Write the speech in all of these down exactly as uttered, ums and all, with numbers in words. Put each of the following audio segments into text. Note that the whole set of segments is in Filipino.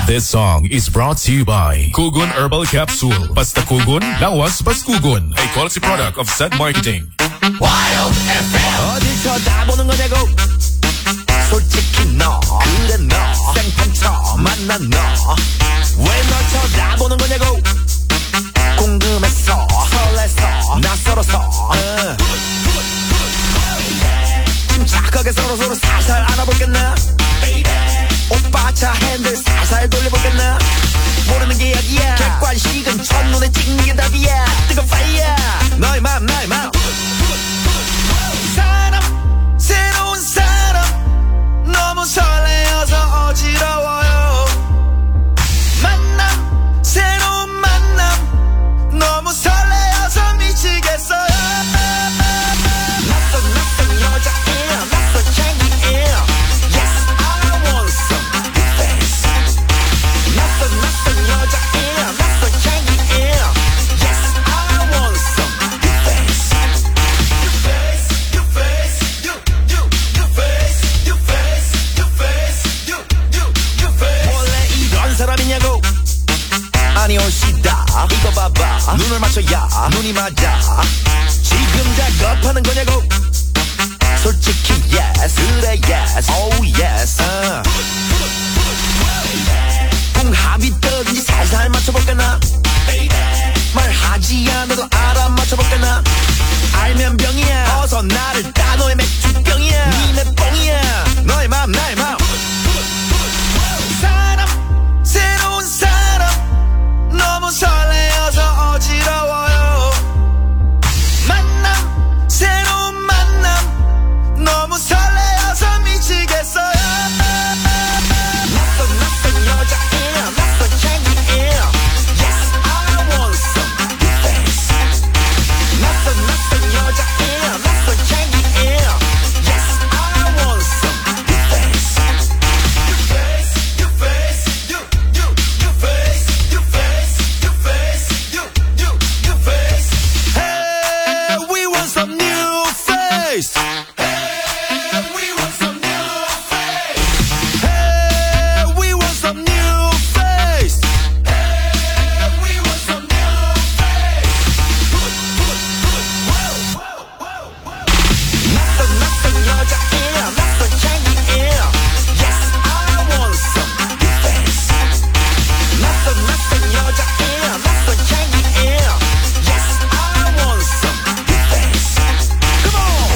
This song is brought to you by Kugon Herbal Capsule. Basta Kugon, lawas pas Kugon. A quality product of Set Marketing. Wild 에프엠. 어딜 쳐다보는 거냐고. 솔직히 너 그래 너 생판 처음 만난 너 왜 널 쳐다보는 거냐고. 궁금해서 설레서 낯설어서 uh. 침착하게 서로서로 살살 안아보겠나. 오빠 차 핸들 살살 돌려보겠나. 모르는 게 약이야. 객관식은 첫눈에 찍는 게 답이야. 뜨거운 파이어 너의 맘 나의 맘. 사람 새로운 사람 너무 설레어서 어지러워요. 만남 새로운 만남 너무 설레어서 미치겠어요. 낯선 낯선 여자예요. 낯선 챙기예요. Yes I want some good face. 낯선 낯선 여자예요. 낯선 챙기예요. Yes I want some good face. Your face, your face, you, you, your face, your face, your face, you, you, your face. 원래 이런 사람이냐고. 아니 올시다 이거 봐봐 눈을 맞춰야 눈이 맞아. 지금 작업하는 거냐고. 솔직히 yes 그래 yes oh yes uh. 궁합이 떨어진지 살살 맞춰볼까나. 말하지 않아도 알아 맞춰볼까나. 알면 병이야 어서 나를 따. 너의 맥주병이야 니네 뽕이야. 너의 맘 나의 맘. 사람 새로운 사람 너무 설레어서 어지러워요. 만남 새로운 만남 너무 설레어서 미치겠어요. 낯선 낯선 여자예요. 낯선 챙기예요. Yes I want some good face. 낯선 낯선 여자예요. 낯선 챙기예요. Yes I want some good face. Your face, your face, you, you, your face, your face, your face, you, you, your face. Hey, we want some new face. Hey, we want some new face. Hey, we want some new face. Hey, we want some new face. 낯선 낯선 여자예요. 낯선 챙기예요. Yes I want some good face. 낯선 낯선 여자예요. 낯선 챙기예요. Yes I want some good face. Come on.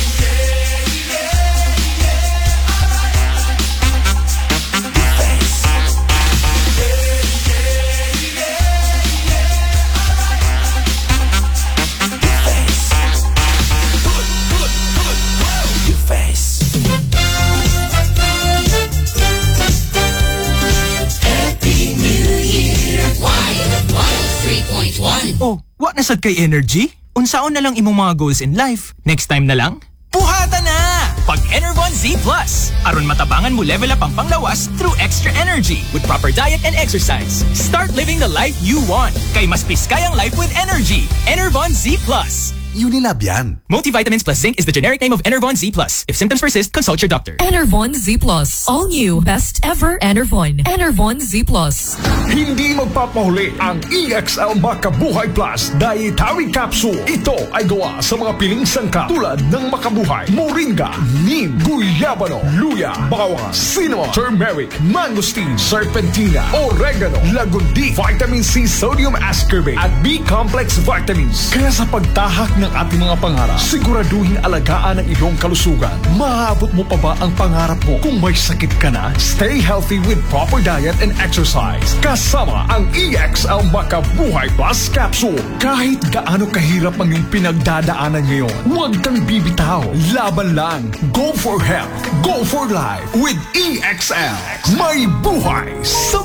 Good face. Good face. Happy New Year. Wild one oh three point one. Oh, wa na sad kay energy? Unsaon na lang imong mga goals in life? Next time na lang? Buhata na! Pag Enervon Z Plus. Aron matabangan mo level up ang panglawas through extra energy with proper diet and exercise. Start living the life you want. Kay mas piskay ang life with energy. Enervon Z Plus. Unilab yan. Multivitamins plus zinc is the generic name of Enervon Z Plus. If symptoms persist, consult your doctor. Enervon Z Plus. All new. Best ever Enervon. Enervon Z Plus. Hindi magpapahuli ang E X L Makabuhay Plus Dietary Capsule. Ito ay gawa sa mga piling sangkap tulad ng Makabuhay, Moringa, Neem, Guyabano, Luya, Bawang, Cinnamon, Turmeric, Mangosteen, Serpentina, Oregano, Lagundi, Vitamin C, Sodium Ascorbate at B-complex vitamins. Kaya sa pagtahak ng ating mga pangarap, siguraduhin alagaan ang iyong kalusugan. Maabot mo pa ba ang pangarap mo? Kung may sakit ka na, stay healthy with proper diet and exercise. Kasama ang E X L Makabuhay Plus Capsule. Kahit gaano kahirap ang iyong pinagdadaanan ngayon, huwag kang bibitaw. Laban lang. Go for health. Go for life with E X L. May buhay sa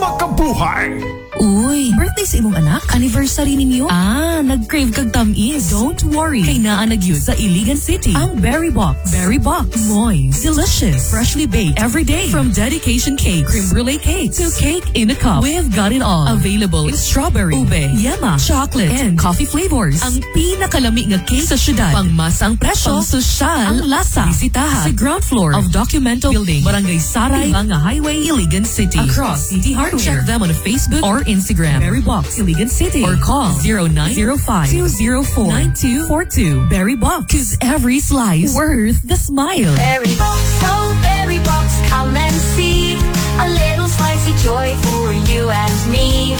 makabuhay. Uy, birthday sa imong anak? Anniversary ninyo? Ah, nag-crave kag tamis. Don't worry. story. Kay naanagyo sa Iligan City. Ang Berry Box. Berry Box. Moist. Delicious. Freshly baked every day. From dedication cake, creme brulee cake, to cake in a cup. We've got it all. Available in strawberry, ube, yema, chocolate, and coffee flavors. Ang pinakalami nga cake sa syudad. Pangmasang presyo, pang sosyal, ang lasa. Bisitaha sa ground floor of Documento Building, Barangay Saray, Langa Highway, Iligan City. Across City Hardware. Check them on Facebook or Instagram. Berry Box, Iligan City. Or call zero nine zero five, two zero four, nine two four two. Berry Box. Cause every slice worth the smile. Berry Box, oh Berry Box, come and see a little slicey joy for you and me.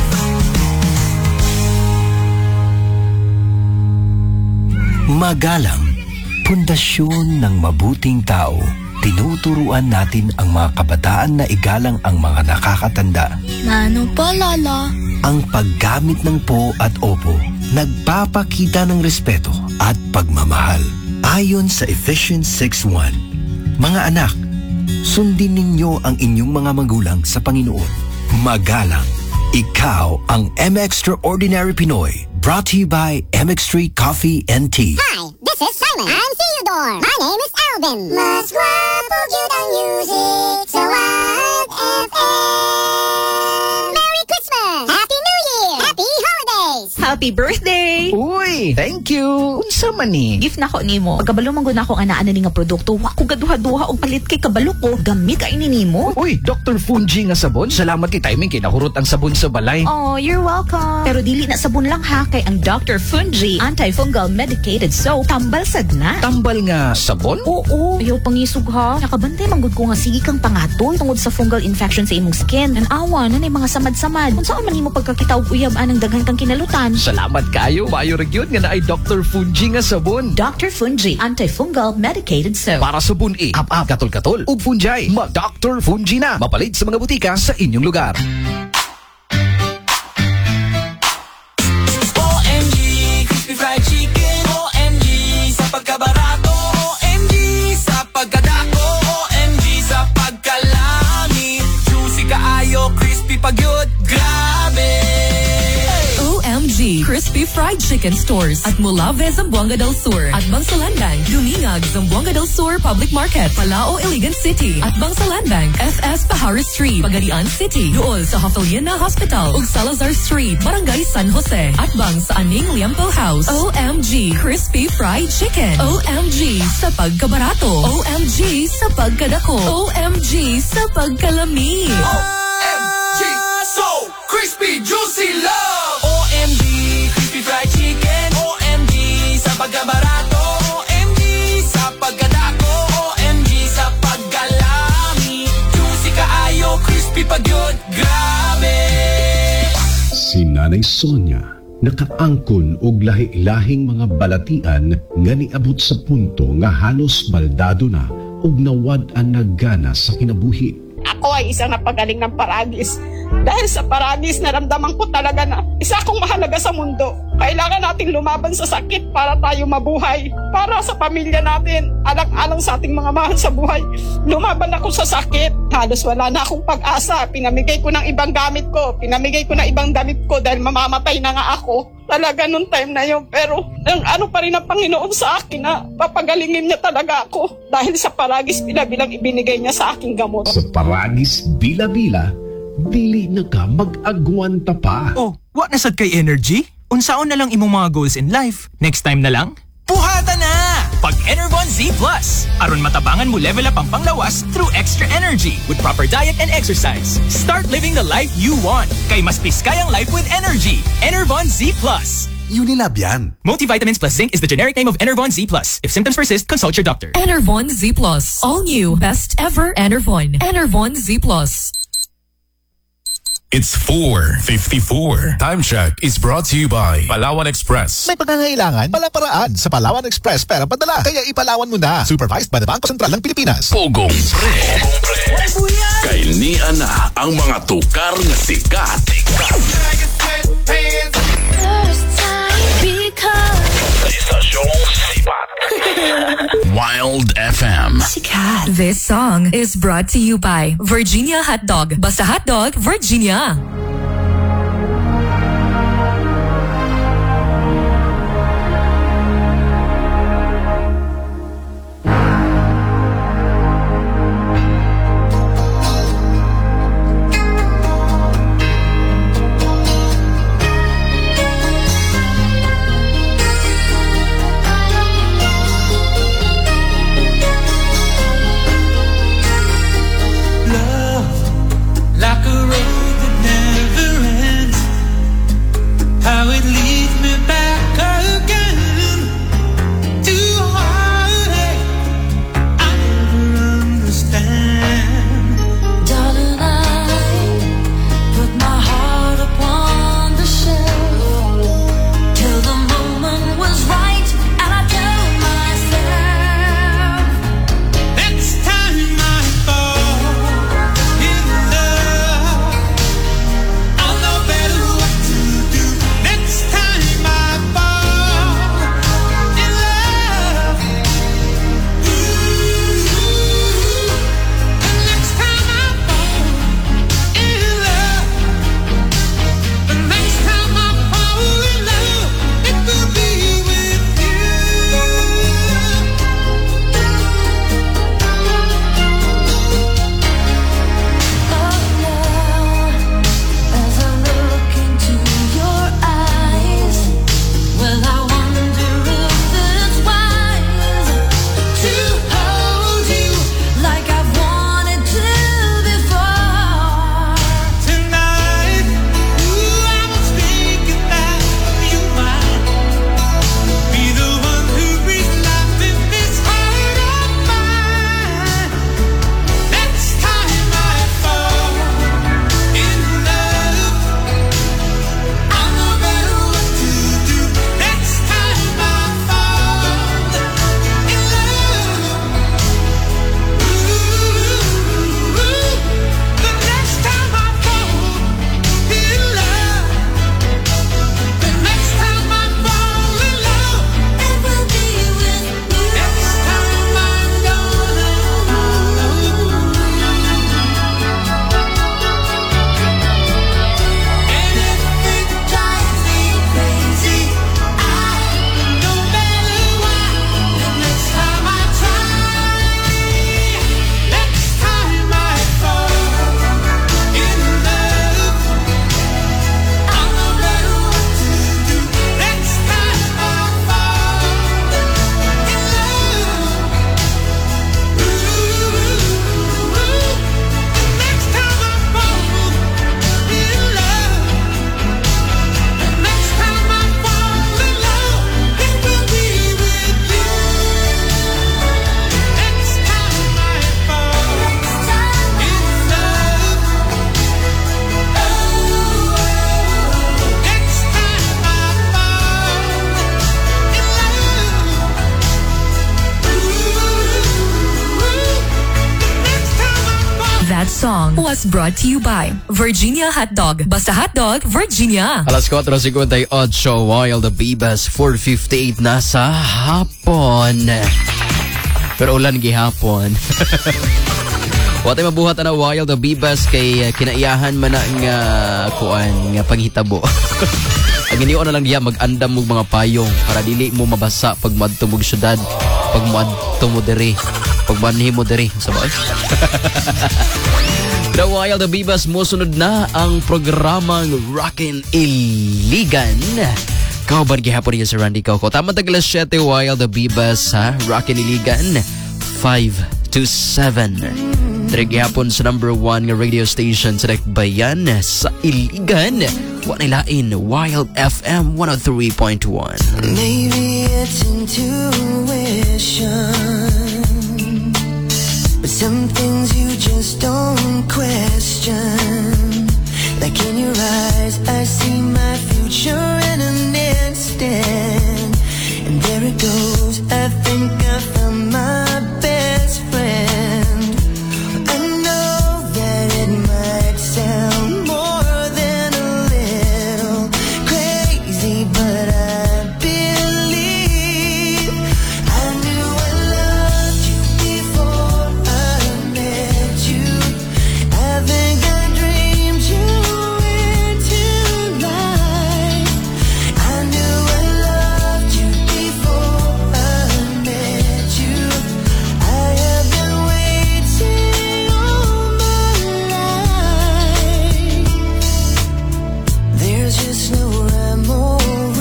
Magalang, pundasyon ng mabuting tao. Tinuturuan natin ang mga kabataan na igalang ang mga nakakatanda. Ano pa, Lala? Ang paggamit ng po at opo, nagpapakita ng respeto at pagmamahal. Ayon sa Ephesians six one, mga anak, sundin ninyo ang inyong mga magulang sa Panginoon. Magalang, ikaw ang M Extraordinary Pinoy. Brought to you by M X Street Coffee and Tea. Hi, this is Simon. I'm Theodore. My name is Alvin. Mas guwapo yun ang music sa Wild F M. Merry Christmas! Happy New Year! Happy Holidays! Happy birthday! Uy, thank you. Unsa man ni? Gift na ko nimo. Pagkabalo man gud nako nga naa ni nga produkto, wa ko gaduha-duha og palit kay kabalo ko. Gamit kay ni nimo. Uy, Doctor Fungi nga sabon. Salamat kay timing kay nahurot ang sabon sa balay. Oh, you're welcome. Pero dili na sabon lang ha, kay ang Doctor Fungi antifungal medicated soap tambal sad na. Tambal nga sabon? Oo. Ayaw pangisog ha. Nakabantay man gud ko nga sige kang pangatol tungod sa fungal infection sa imong skin. An awa na mga samad-samad. Unsaon man nimo pagkakita og uyab anang daghan kang kinalutan. Salamat kayo. Mayo ra gyud nga naay Doctor Fungi nga sabon. Doctor Fungi antifungal medicated soap. Para sabon e, up-up, katol-katol, ug fungi. Mag-Doctor Fungi na. Mapalit sa mga butika sa inyong lugar. O M G, crispy fried chicken. O M G, sa pagkabarato. O M G, sa pagkadako. O M G, sa pagkalami. Juicy kaayo, crispy pagyud. Grabe! O M G Crispy Fried Chicken Stores at Mulave, Zamboanga del Sur at Bangsalandang, Dumingag, Zamboanga del Sur Public Market, Palao, Iligan City at Bangsalandang, F S Paharis Street, Pagadian City, Duol sa Hafaliena Hospital ug Salazar Street, Barangay San Jose at bang sa Aning Liempo House. O M G Crispy Fried Chicken. O M G sa pagkabarato. O M G sa pagkadako. O M G sa pagkalami. O M G, so crispy, juicy love. O M G, crispy fried chicken. O M G, sa pagkabarato. O M G, sa pagkadako. O M G, sa pagkalami. Juicy kaayo, crispy pagyud. Grabe! Si Nanay Sonia nakaangkon og lahi-lahing mga balatian nga niabot sa punto nga halos baldado na ug nawad-an naggana sa kinabuhi. Ako ay isang napagaling ng paragis. Dahil sa paragis, naramdaman ko talaga na isa akong mahalaga sa mundo. Kailangan nating lumaban sa sakit para tayo mabuhay. Para sa pamilya natin, alang-alang sa ating mga mahal sa buhay. Lumaban ako sa sakit. Halos wala na akong pag-asa. Pinamigay ko ng ibang gamit ko. Pinamigay ko ng ibang damit ko dahil mamamatay na nga ako. Talaga nung time na yun. Pero ang ano pa rin ang Panginoon sa akin na papagalingin niya talaga ako. Dahil sa paragis bila-bilang ibinigay niya sa aking gamot. Sa paragis bila-bila, dili na ka mag-agwanta pa. Oh, wa na sad kay energy? Unsaon na lang imong mga goals in life? Next time na lang? Puhata na! Pag Enervon Z Plus. Aron matabangan mo level up ang panglawas through extra energy with proper diet and exercise. Start living the life you want. Kay mas piskay ang life with energy. Enervon Z Plus. Unilab yan. Multivitamins plus zinc is the generic name of Enervon Z Plus. If symptoms persist, consult your doctor. Enervon Z Plus. All new. Best ever Enervon. Enervon Z Plus. It's four fifty-four. Time check is brought to you by Palawan Express. May pagkangailangan, palaparaan sa Palawan Express pera padala. Kaya ipalawan mo na. Supervised by the Bangko Sentral ng Pilipinas. Pogong Pre. Kay niya na ang mga tukar na sikat. First time because Estasyong Sipat. Wild F M. Sikat. This song is brought to you by Virginia Hot Dog. Basta Hot Dog, Virginia. song was brought to you by Virginia Hotdog. Basta hotdog, Virginia. Alas four fifty-eight, while the Bibas four fifty-eight na sa hapon. Pero ulan gihapon. Watay mabuhat na while the Bibas kay uh, kinaiyahan man na nga kuan nga panghitabo. Ang iniyo na lang diya mag-andam mo mga payong para dili mo mabasa pag madto mo syudad, pag madto mo diri, pag manhi mo diri sa baon. The while the Bibas mo sunod na ang programang Rockin' Iligan. Kauban gihapon niya sa Randy Coco. Tama taglas siyete while the Bibas ha Rockin' Iligan five to seven. Dari gihapon sa number one nga radio station sa Bayan sa Iligan. Wanilain Wild F M one oh three point one. Maybe it's intuition, but some things you just don't question. Like in your eyes, I see my future in an instant. And there it goes, I think I found my best friend. I know that it might sound more than a little crazy, but I believe I knew I loved you before I met you. I think I dreamed you into life. I knew I loved you before I met you. I have been waiting all my life. There's just no rhyme or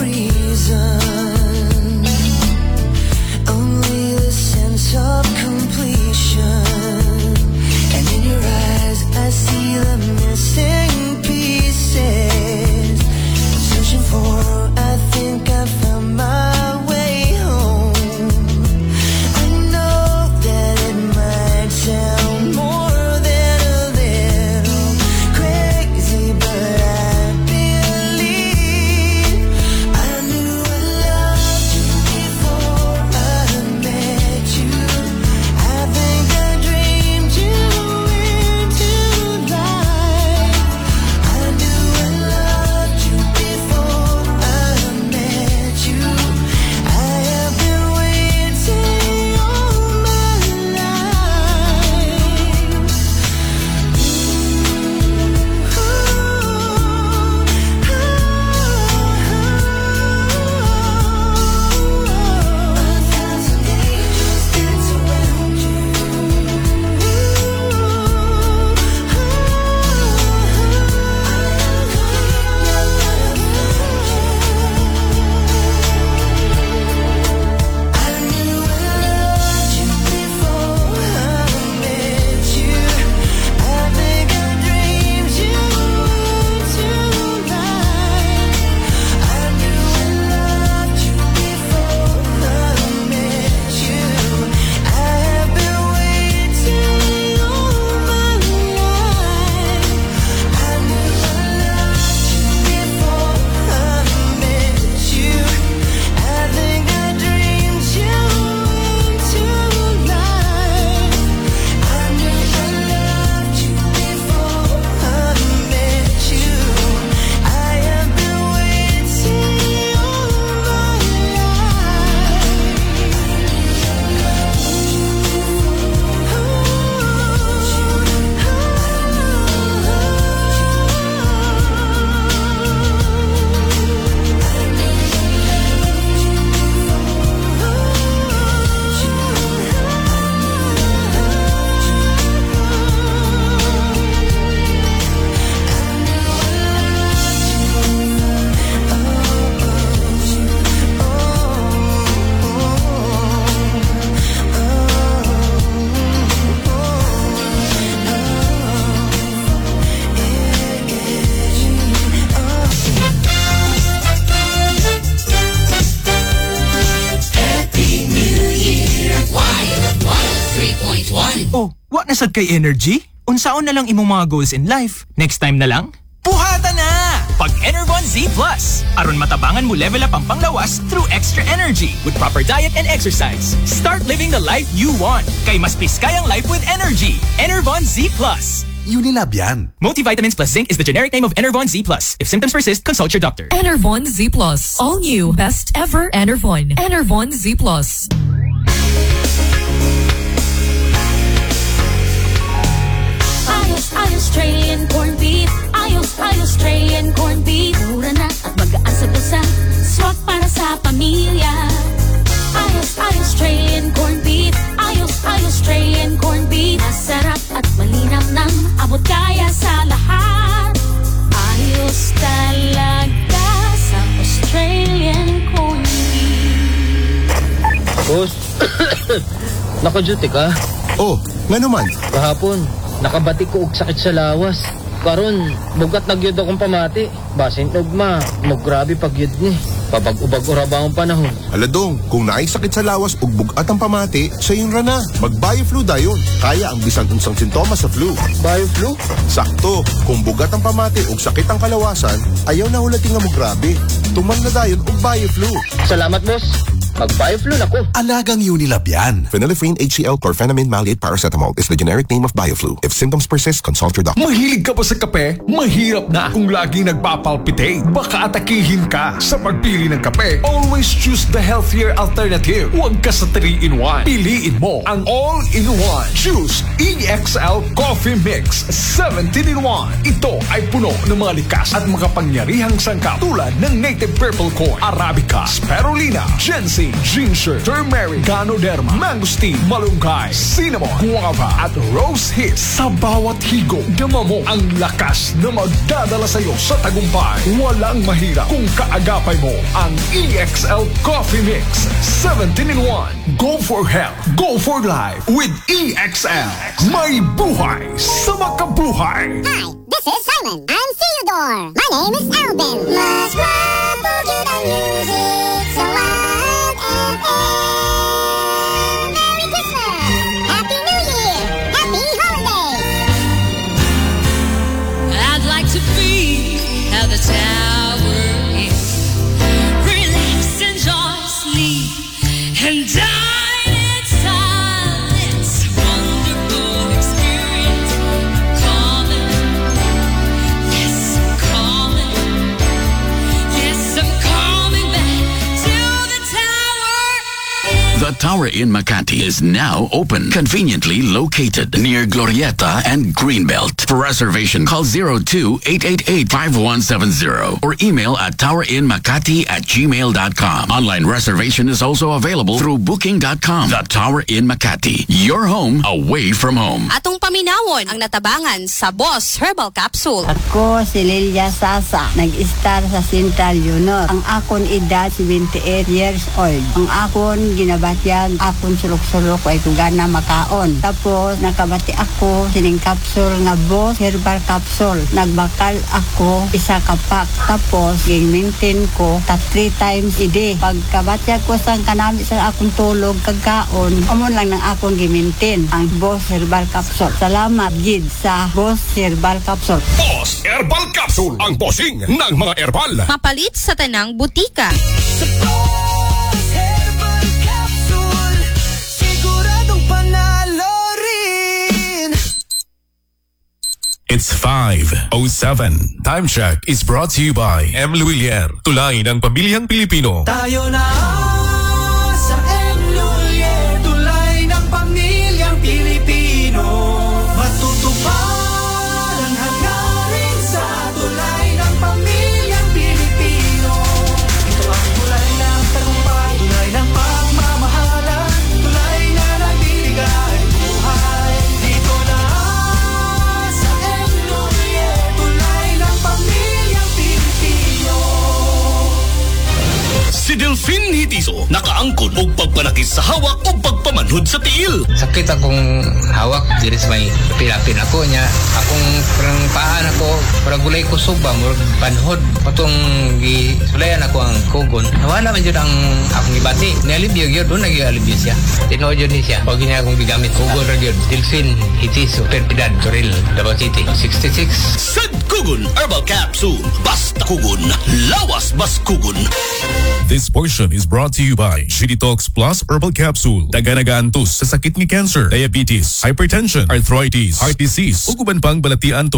reason, only the sense of completion. And in your eyes I see the missing pieces. I'm searching for, I think I found my way home. I know that it might sound more than a little crazy, but I believe I knew I loved you before I met you. I think I dreamed you into life. I knew I loved you before I met you. I have been waiting all my life. A thousand angels dance around you. I knew I loved you before I met you. I think I dreamed you into life. I knew I loved you before I met you. I have been waiting all my life. I knew I loved you before I met you. I think I dreamed you into life. I knew I loved you before I met you. I have been waiting all my Happy New Year! Wild one oh three point one. Oh, what nasad kay energy? Unsaon na lang imong mga goals in life? Next time na lang? Puhata na! Pag Enervon Z Plus. Aron matabangan mo level up ang panglawas through extra energy with proper diet and exercise. Start living the life you want. Kay mas piskayang life with energy. Enervon Z Plus. Unilab yan. Multivitamins plus zinc is the generic name of Enervon Z plus. If symptoms persist, consult your doctor. Enervon Z plus. All new. Best ever Enervon. Enervon Z plus. Australian corned beef. Ayos, Australian corned beef. Mura na at magaan sa bulsa. Swak para sa pamilya. Ayos, Australian corned beef. Ayos, Australian corned beef. Masarap at malinam nang abot kaya sa lahat. Ayos talaga sa Australian corned beef. Boss, naka-duty ka? Oh, nga naman. Kahapon, nakabati ko og sakit sa lawas. Karon, bugat nagyod akong pamati. Basin ugma, mo grabe pagyod ni. Pabag-ubag ora ba ang panahon? Aladong, kung naay sakit sa lawas ug bugat ang pamati, sa yun rana. Mag-Bioflu dayon. Kaya ang bisan unsang sintomas sa flu. Bioflu? Sakto, kung bugat ang pamati ug sakit ang kalawasan, ayaw na hulating nga mo grabe. Tuman na dayon ug Bioflu. Salamat, boss. Mag-Bioflu na ko. Alagang Unilab yan. Phenylephrine H C l chlorphenamine maleate paracetamol is the generic name of Bioflu. If symptoms persist, consult your doctor. Mahilig ka ba sa kape? Mahirap na kung laging nagpapalpitate. Baka atakihin ka sa pagpili ng kape. Always choose the healthier alternative. Huwag ka sa three in one. Piliin mo ang all-in-one. Choose E X L Coffee Mix seventeen in one. Ito ay puno ng mga likas at makapangyarihang sangkap tulad ng native purple corn, Arabica, Spirulina, Ginseng, ginger, turmeric, ganoderma, mangosteen, malunggay, cinnamon, guava, at rose hips. Sa bawat higop, dama mo ang lakas na magdadala sa'yo sa tagumpay. Walang mahirap kung kaagapay mo ang E X L Coffee Mix seventeen in one. Go for health, go for life with E X L. May buhay sa makabuhay. Hi, this is Simon. I'm Theodore. My name is Alvin. Mas guwapo cute ang music sa Wild F M. Merry Christmas! Happy New Year! Happy holidays! I'd like to be at the tower is. Relax, enjoy, sleep, and dine in silence. Wonderful experience. Calling. Yes, I'm calling. Yes, I'm coming back to the tower. The Tower in Makati is now open, conveniently located near Glorieta and Greenbelt. For reservation, call zero two eight eight eight five one seven zero or email at towerinmakati at gmail dot com. Online reservation is also available through booking dot com. The Tower in Makati, your home away from home. Atong paminawon ang natabangan sa Boss Herbal Capsule. Ako si Lilia Sasa, nag-star sa Central Unit. Ang akon edad seventy-eight years old. Ang akon ginabatyan, akon sulok-sulok ay tugana makaon. Tapos nakabati ako sining capsule nga Boss Herbal Capsule. Nagbakal ako isa ka pack. Tapos ging-maintain ko ta three times a day. Pagkabatyan ko sang kanami sa akong tulog kagkaon, amon lang ng akong gi-maintain ang Boss Herbal Capsule. Salamat gid sa Boss Herbal Capsule. Boss Herbal Capsule, ang bossing ng mga herbal. Mapalit sa tanang butika. Sa Boss Herbal Capsule, siguradong panalo rin. It's five oh seven. Time check is brought to you by M. Luilier. Tulay ng pamilyang Pilipino. Tayo na sa M. Luilier, tulay ng pamilyang Pilipino. Matutupad ang hangarin sa tulay ng pamilyang Pilipino. Ito ang tulay ng tagumpay, tulay ng pagmamahalan, tulay na nagbibigay buhay. Dito na sa M. Luilier, tulay ng pamilyang Pilipino. Si Delphine Hitiso, nakaangkon og pagpanakis sa hawak o pagpamanhod sa tiil. Sakit akong hawak, diri sa may pilapin ako niya. Akong parang paan ako, parang gulay ko suba, murag panhod. Patong gisulayan ako ang kugon. Nawala man yun ang akong ibati. Nialibyo yun, doon nag-ialibyo siya. Tinood yun siya. Pag niya akong gigamit, kugon ra yun. Delphine Hitiso, Perpidad, Toril, Davao City, sixty-six. Sad Kugon Herbal Capsule. Basta Kugon. Lawas Baskugon. This portion is brought to you by Shitty Talks Plus Herbal Capsule. Daganagaan tus sa sakit ni cancer, diabetes, hypertension, arthritis, heart disease, ug uban pang balatian